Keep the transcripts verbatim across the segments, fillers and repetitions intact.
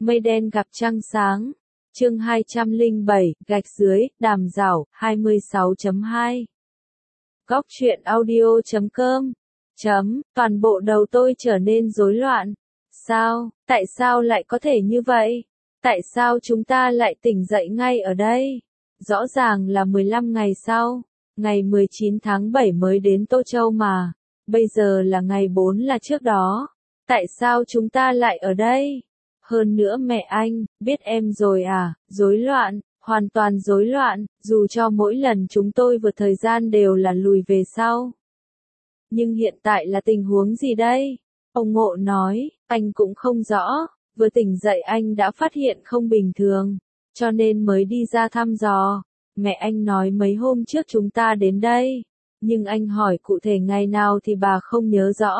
Mây đen gặp trăng sáng. Chương hai trăm lẻ bảy, gạch dưới, đàm giảo, hai mươi sáu chấm hai. Góc truyện audio chấm com. Chấm, toàn bộ đầu tôi trở nên rối loạn. Sao, tại sao lại có thể như vậy? Tại sao chúng ta lại tỉnh dậy ngay ở đây? Rõ ràng là mười lăm ngày sau, ngày mười chín tháng bảy mới đến Tô Châu mà, bây giờ là ngày bốn là trước đó. Tại sao chúng ta lại ở đây? Hơn nữa mẹ anh, biết em rồi à, rối loạn, hoàn toàn rối loạn, dù cho mỗi lần chúng tôi vượt thời gian đều là lùi về sau. Nhưng hiện tại là tình huống gì đây? Ông Ngộ nói, anh cũng không rõ, vừa tỉnh dậy anh đã phát hiện không bình thường, cho nên mới đi ra thăm dò. Mẹ anh nói mấy hôm trước chúng ta đến đây, nhưng anh hỏi cụ thể ngày nào thì bà không nhớ rõ.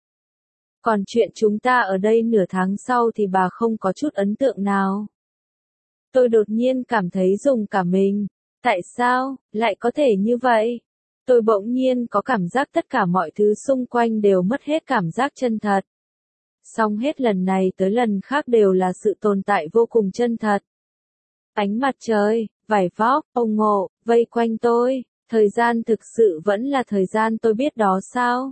Còn chuyện chúng ta ở đây nửa tháng sau thì bà không có chút ấn tượng nào. Tôi đột nhiên cảm thấy rùng cả mình. Tại sao, lại có thể như vậy? Tôi bỗng nhiên có cảm giác tất cả mọi thứ xung quanh đều mất hết cảm giác chân thật. Song hết lần này tới lần khác đều là sự tồn tại vô cùng chân thật. Ánh mặt trời, vải vóc, ông Ngộ, vây quanh tôi, thời gian thực sự vẫn là thời gian tôi biết đó sao?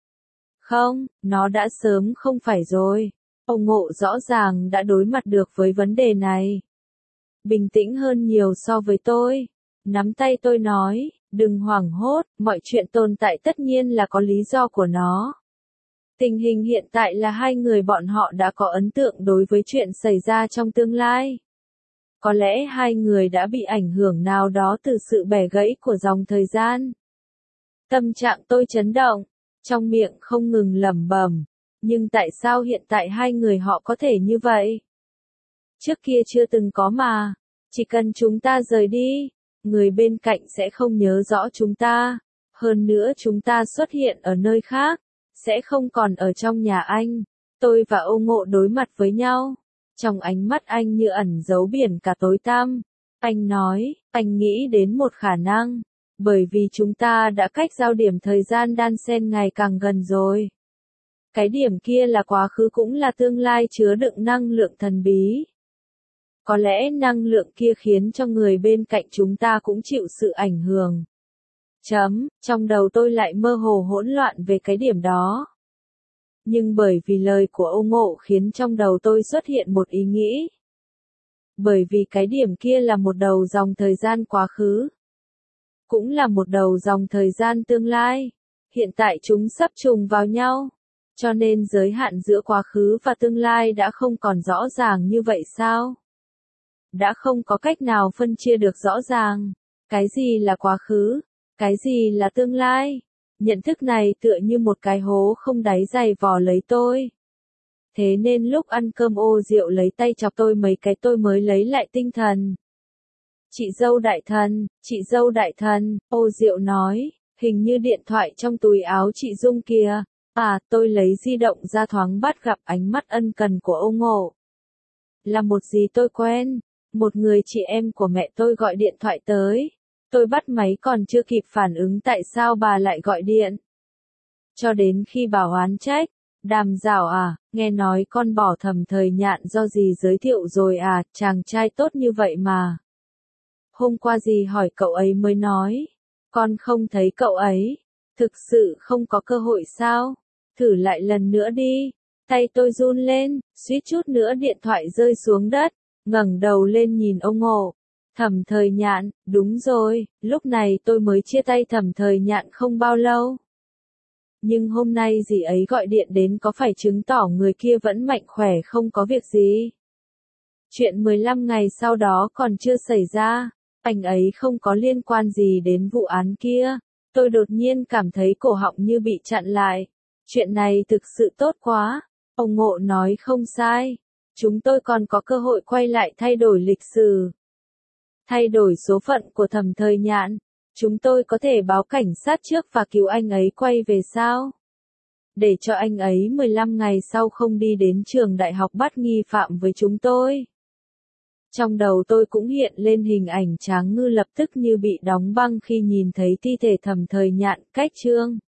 Không, nó đã sớm không phải rồi. Ông Ngộ rõ ràng đã đối mặt được với vấn đề này. Bình tĩnh hơn nhiều so với tôi. Nắm tay tôi nói, đừng hoảng hốt, mọi chuyện tồn tại tất nhiên là có lý do của nó. Tình hình hiện tại là hai người bọn họ đã có ấn tượng đối với chuyện xảy ra trong tương lai. Có lẽ hai người đã bị ảnh hưởng nào đó từ sự bẻ gãy của dòng thời gian. Tâm trạng tôi chấn động, trong miệng không ngừng lẩm bẩm, nhưng tại sao hiện tại hai người họ có thể như vậy? Trước kia chưa từng có mà, chỉ cần chúng ta rời đi, người bên cạnh sẽ không nhớ rõ chúng ta, hơn nữa chúng ta xuất hiện ở nơi khác, sẽ không còn ở trong nhà anh. Tôi và Âu Ngộ đối mặt với nhau, trong ánh mắt anh như ẩn giấu biển cả tối tăm. Anh nói, anh nghĩ đến một khả năng. Bởi vì chúng ta đã cách giao điểm thời gian đan xen ngày càng gần rồi. Cái điểm kia là quá khứ cũng là tương lai chứa đựng năng lượng thần bí. Có lẽ năng lượng kia khiến cho người bên cạnh chúng ta cũng chịu sự ảnh hưởng. Chấm, trong đầu tôi lại mơ hồ hỗn loạn về cái điểm đó. Nhưng bởi vì lời của Âu Ngộ khiến trong đầu tôi xuất hiện một ý nghĩ. Bởi vì cái điểm kia là một đầu dòng thời gian quá khứ. Cũng là một đầu dòng thời gian tương lai. Hiện tại chúng sắp trùng vào nhau. Cho nên giới hạn giữa quá khứ và tương lai đã không còn rõ ràng như vậy sao? Đã không có cách nào phân chia được rõ ràng. Cái gì là quá khứ? Cái gì là tương lai? Nhận thức này tựa như một cái hố không đáy dày vò lấy tôi. Thế nên lúc ăn cơm Ô Diệu lấy tay chọc tôi mấy cái tôi mới lấy lại tinh thần. Chị dâu đại thần, chị dâu đại thần, Ô Diệu nói, hình như điện thoại trong túi áo chị Dung kìa. À, tôi lấy di động ra thoáng bắt gặp ánh mắt ân cần của Âu Ngộ. Là một gì tôi quen, một người chị em của mẹ tôi gọi điện thoại tới. Tôi bắt máy còn chưa kịp phản ứng tại sao bà lại gọi điện. Cho đến khi bà oán trách, Đàm Giảo à, nghe nói con bỏ Thẩm Thời Nhạn do gì giới thiệu rồi à, chàng trai tốt như vậy mà. Hôm qua dì hỏi cậu ấy mới nói, con không thấy cậu ấy, thực sự không có cơ hội sao, thử lại lần nữa đi. Tay tôi run lên, suýt chút nữa điện thoại rơi xuống đất, ngẩng đầu lên nhìn Âu Ngộ. Thẩm Thời Nhạn, đúng rồi, lúc này tôi mới chia tay Thẩm Thời Nhạn không bao lâu. Nhưng hôm nay dì ấy gọi điện đến có phải chứng tỏ người kia vẫn mạnh khỏe không có việc gì. Chuyện mười lăm ngày sau đó còn chưa xảy ra, anh ấy không có liên quan gì đến vụ án kia. Tôi đột nhiên cảm thấy cổ họng như bị chặn lại. Chuyện này thực sự tốt quá. Ông Ngộ nói không sai. Chúng tôi còn có cơ hội quay lại thay đổi lịch sử. Thay đổi số phận của Thẩm Thời Nhạn. Chúng tôi có thể báo cảnh sát trước và cứu anh ấy quay về sao? Để cho anh ấy mười lăm ngày sau không đi đến trường đại học bắt nghi phạm với chúng tôi. Trong đầu tôi cũng hiện lên hình ảnh Tráng Ngư lập tức như bị đóng băng khi nhìn thấy thi thể Thẩm Thời Nhạn. Cách chương